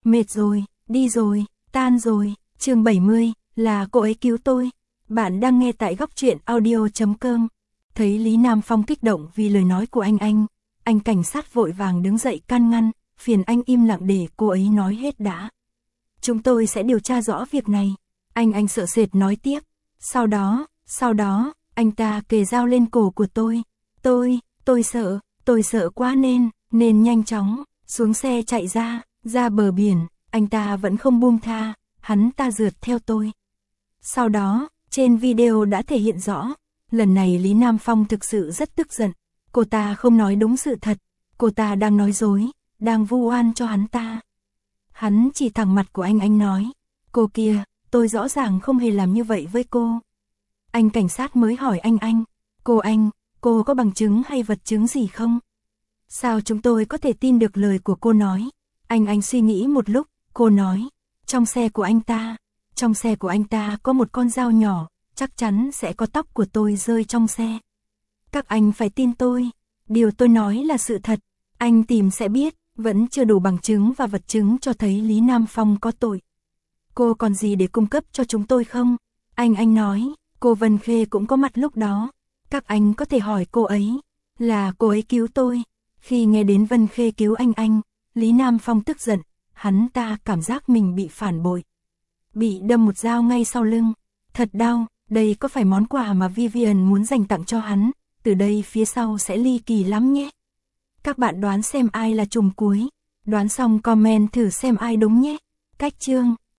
mệt rồi, đi rồi, tan rồi. Chương 70, là cô ấy cứu tôi. Bạn đang nghe tại góc truyện audio.com. Thấy Lý Nam Phong kích động vì lời nói của anh cảnh sát vội vàng đứng dậy can ngăn, phiền anh im lặng để cô ấy nói hết đã. Chúng tôi sẽ điều tra rõ việc này. Anh sợ sệt nói tiếp. Sau đó, anh ta kề dao lên cổ của tôi. Tôi sợ quá nên nhanh chóng, xuống xe chạy ra bờ biển, anh ta vẫn không buông tha, hắn ta rượt theo tôi. Sau đó, trên video đã thể hiện rõ, lần này Lý Nam Phong thực sự rất tức giận, cô ta không nói đúng sự thật, cô ta đang nói dối, đang vu oan cho hắn ta. Hắn chỉ thẳng mặt của anh nói, cô kia, tôi rõ ràng không hề làm như vậy với cô. Anh cảnh sát mới hỏi cô có bằng chứng hay vật chứng gì không? Sao chúng tôi có thể tin được lời của cô nói? Anh suy nghĩ một lúc, cô nói, trong xe của anh ta có một con dao nhỏ, chắc chắn sẽ có tóc của tôi rơi trong xe. Các anh phải tin tôi, điều tôi nói là sự thật, anh tìm sẽ biết, vẫn chưa đủ bằng chứng và vật chứng cho thấy Lý Nam Phong có tội. Cô còn gì để cung cấp cho chúng tôi không? Anh nói, cô Vân Khê cũng có mặt lúc đó, các anh có thể hỏi cô ấy, là cô ấy cứu tôi. Khi nghe đến Vân Khê cứu anh, Lý Nam Phong tức giận, hắn ta cảm giác mình bị phản bội. Bị đâm một dao ngay sau lưng, thật đau, đây có phải món quà mà Vivian muốn dành tặng cho hắn, từ đây phía sau sẽ ly kỳ lắm nhé. Các bạn đoán xem ai là trùm cuối, đoán xong comment thử xem ai đúng nhé. Cách chương